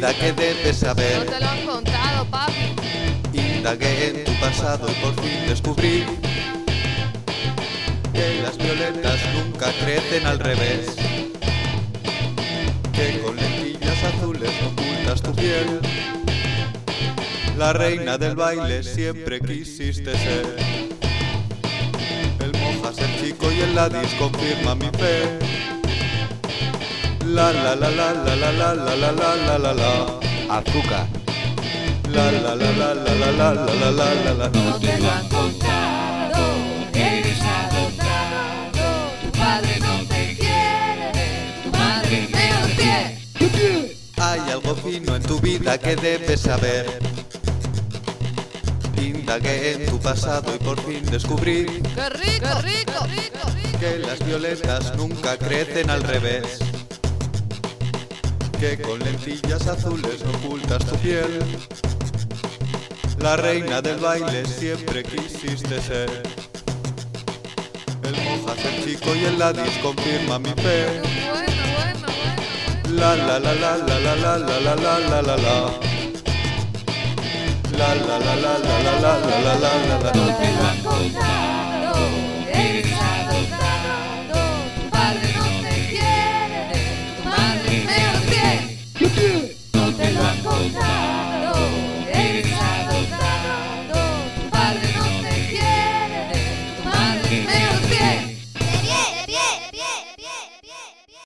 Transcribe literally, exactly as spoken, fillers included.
vida que debes No saber. te lo han contado, papi. Indagué en tu pasado y por fin descubrí que las violetas nunca crecen al revés, que con lentillas azules no ocultas tu piel. La reina del baile siempre quisiste ser. El mojas, el chico y el ladis confirma mi fe. La la la la la la la la la la la la la. Azúcar. La la la la la la la la la la la la. No te lo han contado, eres adoptado. Tu padre no te quiere, tu madre te odia. Hay algo fino en tu vida que debes saber. Indagué en tu pasado y por fin descubrí ¡Qué rico, qué rico, rico! que las violetas nunca crecen al revés, que con lentillas azules no ocultas tu piel. La reina del baile siempre quisiste ser. El mojas, el chico y el ladis confirma mi fe. Bueno, bueno, bueno. La la la la la la la la la la la la la. La la la la la la la la la la la. No te lo han contado, eres